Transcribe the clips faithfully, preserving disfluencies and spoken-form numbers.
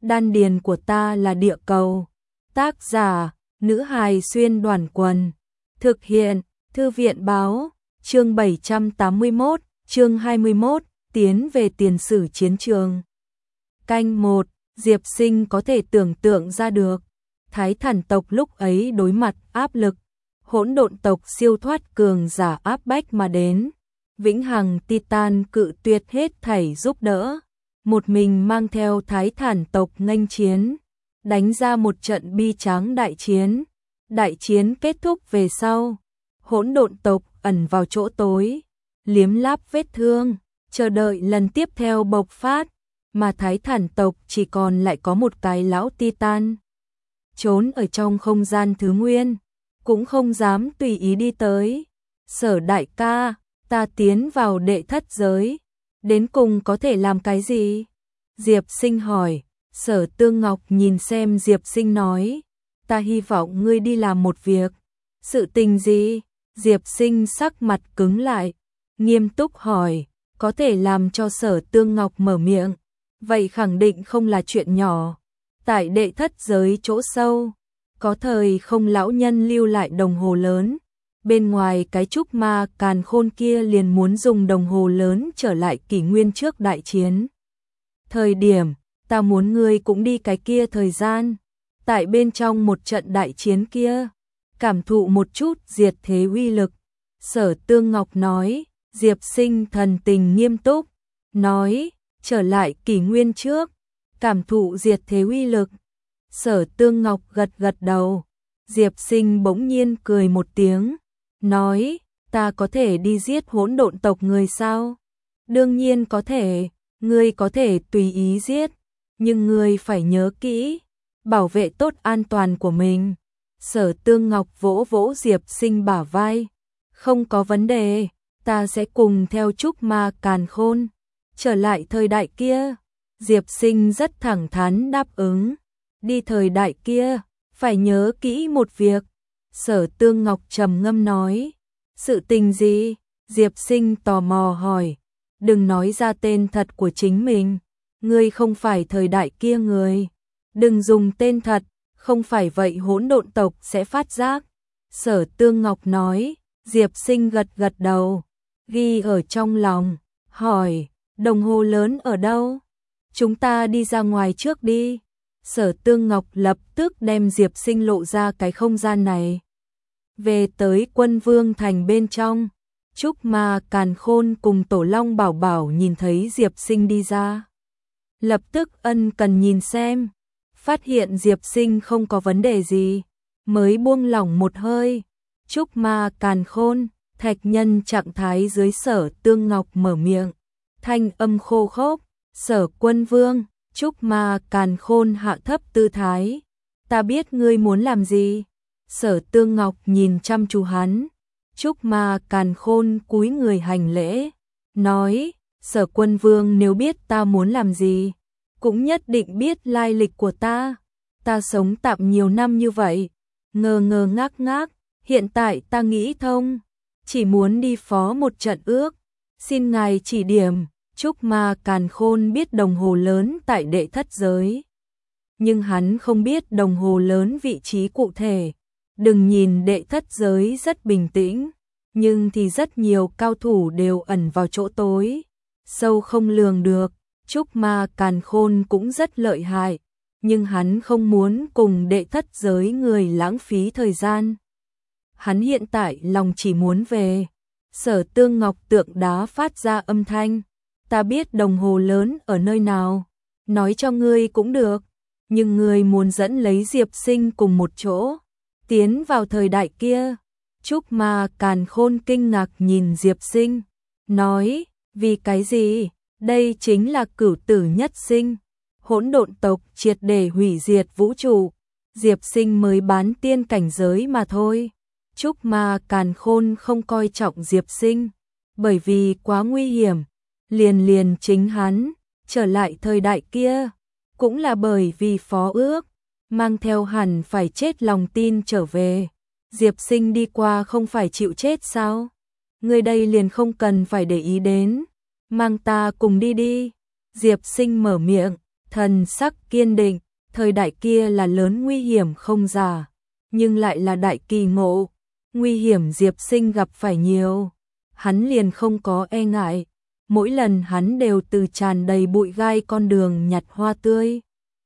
đan điền của ta là địa cầu. Tác giả, nữ hài xuyên đoàn quần. Thực hiện, thư viện báo, chương bảy trăm tám mươi mốt, chương hai mươi mốt, tiến về tiền sử chiến trường. Canh một, Diệp Sinh có thể tưởng tượng ra được, Thái Thản tộc lúc ấy đối mặt áp lực, hỗn độn tộc siêu thoát cường giả áp bách mà đến, vĩnh hằng Titan cự tuyệt hết thảy giúp đỡ, một mình mang theo Thái Thản tộc nghênh chiến, đánh ra một trận bi tráng đại chiến. Đại chiến kết thúc về sau, hỗn độn tộc ẩn vào chỗ tối, liếm láp vết thương, chờ đợi lần tiếp theo bộc phát, mà Thái Thản tộc chỉ còn lại có một cái lão Titan. Trốn ở trong không gian thứ nguyên, cũng không dám tùy ý đi tới. Sở đại ca, ta tiến vào đệ thất giới, đến cùng có thể làm cái gì? Diệp Sinh hỏi. Sở Tương Ngọc nhìn xem Diệp Sinh nói, ta hy vọng ngươi đi làm một việc. Sự tình gì? Diệp Sinh sắc mặt cứng lại, nghiêm túc hỏi, có thể làm cho Sở Tương Ngọc mở miệng, vậy khẳng định không là chuyện nhỏ. Tại đệ thất giới chỗ sâu, có thời không lão nhân lưu lại đồng hồ lớn, bên ngoài cái trúc ma càn khôn kia liền muốn dùng đồng hồ lớn trở lại kỷ nguyên trước đại chiến. Thời điểm, ta muốn ngươi cũng đi cái kia thời gian, tại bên trong một trận đại chiến kia, cảm thụ một chút diệt thế uy lực. Sở Tương Ngọc nói. Diệp Sinh thần tình nghiêm túc, nói, trở lại kỷ nguyên trước, cảm thụ diệt thế uy lực. Sở Tương Ngọc gật gật đầu, Diệp Sinh bỗng nhiên cười một tiếng, nói, ta có thể đi giết hỗn độn tộc người sao? Đương nhiên có thể, ngươi có thể tùy ý giết, nhưng ngươi phải nhớ kỹ, bảo vệ tốt an toàn của mình. Sở Tương Ngọc vỗ vỗ Diệp Sinh bả vai, không có vấn đề, ta sẽ cùng theo trúc ma càn khôn, trở lại thời đại kia. Diệp Sinh rất thẳng thắn đáp ứng, đi thời đại kia, phải nhớ kỹ một việc. Sở Tương Ngọc trầm ngâm nói, sự tình gì? Diệp Sinh tò mò hỏi, đừng nói ra tên thật của chính mình, ngươi không phải thời đại kia người, đừng dùng tên thật, không phải vậy hỗn độn tộc sẽ phát giác. Sở Tương Ngọc nói. Diệp Sinh gật gật đầu, ghi ở trong lòng, hỏi, đồng hồ lớn ở đâu? Chúng ta đi ra ngoài trước đi. Sở Tương Ngọc lập tức đem Diệp Sinh lộ ra cái không gian này. Về tới Quân Vương thành bên trong, Trúc Ma Càn Khôn cùng Tổ Long Bảo Bảo nhìn thấy Diệp Sinh đi ra. Lập tức ân cần nhìn xem, phát hiện Diệp Sinh không có vấn đề gì, mới buông lỏng một hơi. Trúc Ma Càn Khôn, thạch nhân trạng thái dưới Sở Tương Ngọc mở miệng, thanh âm khô khốc, Sở Quân Vương. Trúc Ma Càn Khôn hạ thấp tư thái, ta biết ngươi muốn làm gì. Sở Tương Ngọc nhìn chăm chú hắn, Trúc Ma Càn Khôn cúi người hành lễ, nói, Sở Quân Vương nếu biết ta muốn làm gì, cũng nhất định biết lai lịch của ta. Ta sống tạm nhiều năm như vậy, ngơ ngơ ngác ngác, hiện tại ta nghĩ thông, chỉ muốn đi phó một trận ước, xin ngài chỉ điểm. Trúc Ma Càn Khôn biết đồng hồ lớn tại đệ thất giới, nhưng hắn không biết đồng hồ lớn vị trí cụ thể. Đừng nhìn đệ thất giới rất bình tĩnh, nhưng thì rất nhiều cao thủ đều ẩn vào chỗ tối, sâu không lường được. Trúc Ma Càn Khôn cũng rất lợi hại, nhưng hắn không muốn cùng đệ thất giới người lãng phí thời gian. Hắn hiện tại lòng chỉ muốn về. Sở Tương Ngọc tượng đá phát ra âm thanh, ta biết đồng hồ lớn ở nơi nào, nói cho ngươi cũng được, nhưng ngươi muốn dẫn lấy Diệp Sinh cùng một chỗ, tiến vào thời đại kia. Trúc Ma Càn Khôn kinh ngạc nhìn Diệp Sinh, nói, vì cái gì? Đây chính là cửu tử nhất sinh, hỗn độn tộc triệt để hủy diệt vũ trụ, Diệp Sinh mới bán tiên cảnh giới mà thôi. Trúc Ma Càn Khôn không coi trọng Diệp Sinh, bởi vì quá nguy hiểm, liền liền chính hắn trở lại thời đại kia, cũng là bởi vì phó ước, mang theo hẳn phải chết lòng tin trở về. Diệp Sinh đi qua không phải chịu chết sao? Người đây liền không cần phải để ý đến, mang ta cùng đi đi. Diệp Sinh mở miệng, thần sắc kiên định, thời đại kia là lớn nguy hiểm không giả, nhưng lại là đại kỳ ngộ, nguy hiểm Diệp Sinh gặp phải nhiều, hắn liền không có e ngại, mỗi lần hắn đều từ tràn đầy bụi gai con đường nhặt hoa tươi.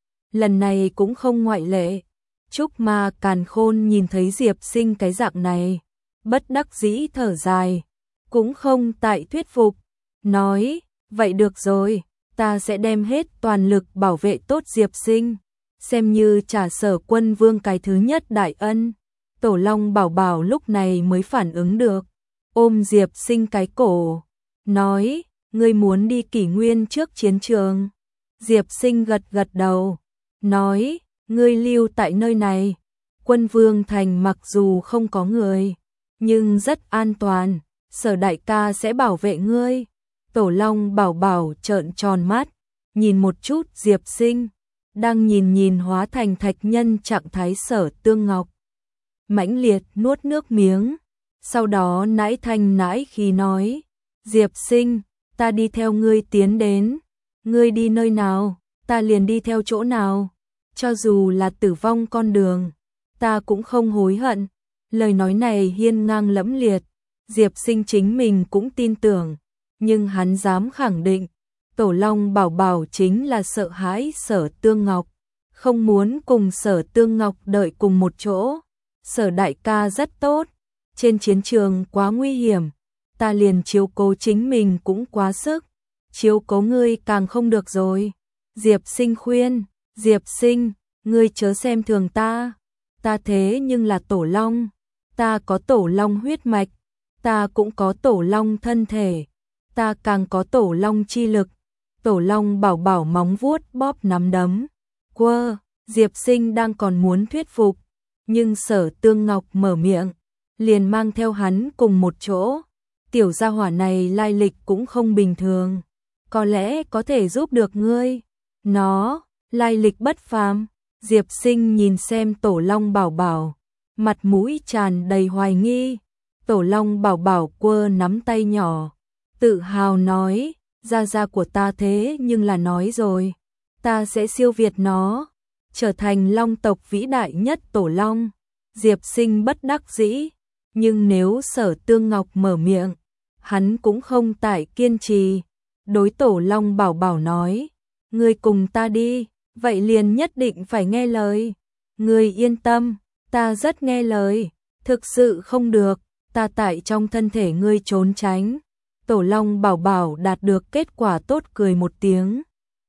Lần này cũng không ngoại lệ. Trúc Ma Càn Khôn nhìn thấy Diệp Sinh cái dạng này, bất đắc dĩ thở dài, cũng không tại thuyết phục, nói, vậy được rồi, ta sẽ đem hết toàn lực bảo vệ tốt Diệp Sinh, xem như trả Sở Quân Vương cái thứ nhất đại ân. Tổ Long Bảo Bảo lúc này mới phản ứng được, ôm Diệp Sinh cái cổ, nói, ngươi muốn đi Kỷ Nguyên trước chiến trường. Diệp Sinh gật gật đầu, nói, ngươi lưu tại nơi này, Quân Vương Thành mặc dù không có người, nhưng rất an toàn, Sở đại ca sẽ bảo vệ ngươi. Tổ Long Bảo Bảo trợn tròn mắt, nhìn một chút Diệp Sinh, đang nhìn nhìn hóa thành thạch nhân trạng thái Sở Tương Ngọc. Mãnh liệt nuốt nước miếng, sau đó nãi thanh nãi khí nói, Diệp Sinh, ta đi theo ngươi tiến đến, ngươi đi nơi nào, ta liền đi theo chỗ nào, cho dù là tử vong con đường, ta cũng không hối hận. Lời nói này hiên ngang lẫm liệt, Diệp Sinh chính mình cũng tin tưởng, nhưng hắn dám khẳng định, Tổ Long Bảo Bảo chính là sợ hãi Sở Tương Ngọc, không muốn cùng Sở Tương Ngọc đợi cùng một chỗ. Sở đại ca rất tốt, trên chiến trường quá nguy hiểm, ta liền chiếu cố chính mình cũng quá sức, chiếu cố ngươi càng không được rồi. Diệp Sinh khuyên, Diệp Sinh, ngươi chớ xem thường ta, ta thế nhưng là Tổ Long, ta có Tổ Long huyết mạch, ta cũng có Tổ Long thân thể, ta càng có Tổ Long chi lực. Tổ Long Bảo Bảo móng vuốt bóp nắm đấm, quơ, Diệp Sinh đang còn muốn thuyết phục, nhưng Sở Tương Ngọc mở miệng, liền mang theo hắn cùng một chỗ. Tiểu gia hỏa này lai lịch cũng không bình thường, có lẽ có thể giúp được ngươi. Nó, lai lịch bất phàm. Diệp Sinh nhìn xem Tổ Long Bảo Bảo, mặt mũi tràn đầy hoài nghi. Tổ Long Bảo Bảo quơ nắm tay nhỏ, tự hào nói, gia gia của ta thế nhưng là nói rồi, ta sẽ siêu việt nó, trở thành Long tộc vĩ đại nhất Tổ Long. Diệp Sinh bất đắc dĩ, nhưng nếu Sở Tương Ngọc mở miệng, hắn cũng không tại kiên trì, đối Tổ Long Bảo Bảo nói, ngươi cùng ta đi, vậy liền nhất định phải nghe lời. Ngươi yên tâm, ta rất nghe lời, thực sự không được, ta tại trong thân thể ngươi trốn tránh. Tổ Long Bảo Bảo đạt được kết quả tốt cười một tiếng,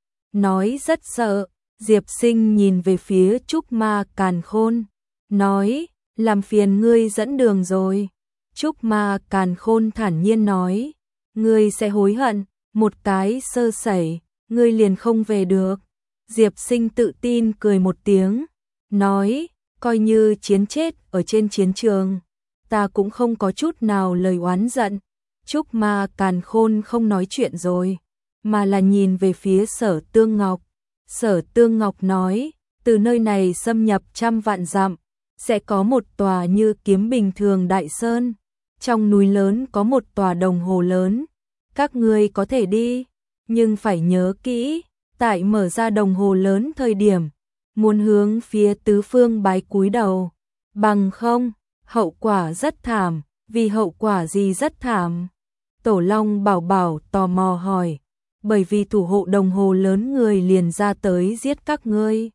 nói rất sợ. Diệp Sinh nhìn về phía Trúc Ma Càn Khôn, nói, làm phiền ngươi dẫn đường rồi. Trúc Ma Càn Khôn thản nhiên nói, ngươi sẽ hối hận, một cái sơ sẩy, ngươi liền không về được. Diệp Sinh tự tin cười một tiếng, nói, coi như chiến chết ở trên chiến trường, ta cũng không có chút nào lời oán giận. Trúc Ma Càn Khôn không nói chuyện rồi, mà là nhìn về phía Sở Tương Ngọc. Sở Tương Ngọc nói, từ nơi này xâm nhập trăm vạn dặm, sẽ có một tòa như kiếm bình thường đại sơn, trong núi lớn có một tòa đồng hồ lớn, các ngươi có thể đi, nhưng phải nhớ kỹ, tại mở ra đồng hồ lớn thời điểm, muốn hướng phía tứ phương bái cúi đầu, bằng không, hậu quả rất thảm. Vì hậu quả gì rất thảm? Tổ Long Bảo Bảo tò mò hỏi, bởi vì thủ hộ đồng hồ lớn người liền ra tới giết các ngươi.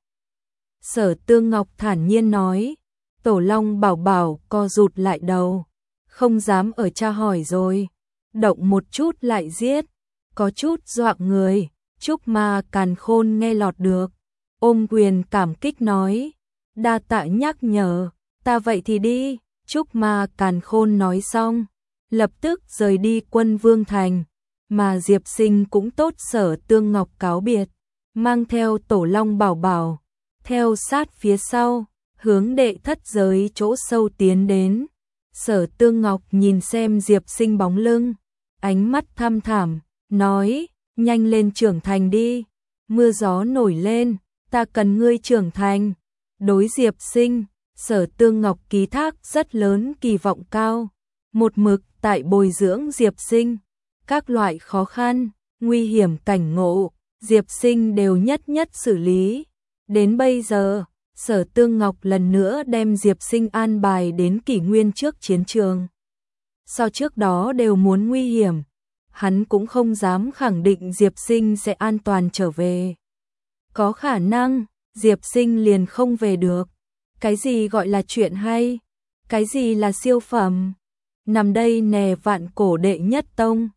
Sở Tương Ngọc thản nhiên nói. Tổ Long Bảo Bảo co rụt lại đầu, không dám ở tra hỏi rồi, động một chút lại giết, có chút dọa người. Trúc Ma Càn Khôn nghe lọt được, ôm quyền cảm kích nói, đa tạ nhắc nhở, ta vậy thì đi. Trúc Ma Càn Khôn nói xong, lập tức rời đi Quân Vương Thành, mà Diệp Sinh cũng tốt Sở Tương Ngọc cáo biệt, mang theo Tổ Long Bảo Bảo, theo sát phía sau, hướng đệ thất giới chỗ sâu tiến đến. Sở Tương Ngọc nhìn xem Diệp Sinh bóng lưng, ánh mắt thăm thẳm, nói, nhanh lên trưởng thành đi, mưa gió nổi lên, ta cần ngươi trưởng thành. Đối Diệp Sinh, Sở Tương Ngọc ký thác rất lớn kỳ vọng cao, một mực tại bồi dưỡng Diệp Sinh, các loại khó khăn, nguy hiểm cảnh ngộ, Diệp Sinh đều nhất nhất xử lý. Đến bây giờ, Sở Tương Ngọc lần nữa đem Diệp Sinh an bài đến kỷ nguyên trước chiến trường. Sau trước đó đều muốn nguy hiểm, hắn cũng không dám khẳng định Diệp Sinh sẽ an toàn trở về. Có khả năng, Diệp Sinh liền không về được. Cái gì gọi là chuyện hay? Cái gì là siêu phẩm? Nằm đây nè vạn cổ đệ nhất tông.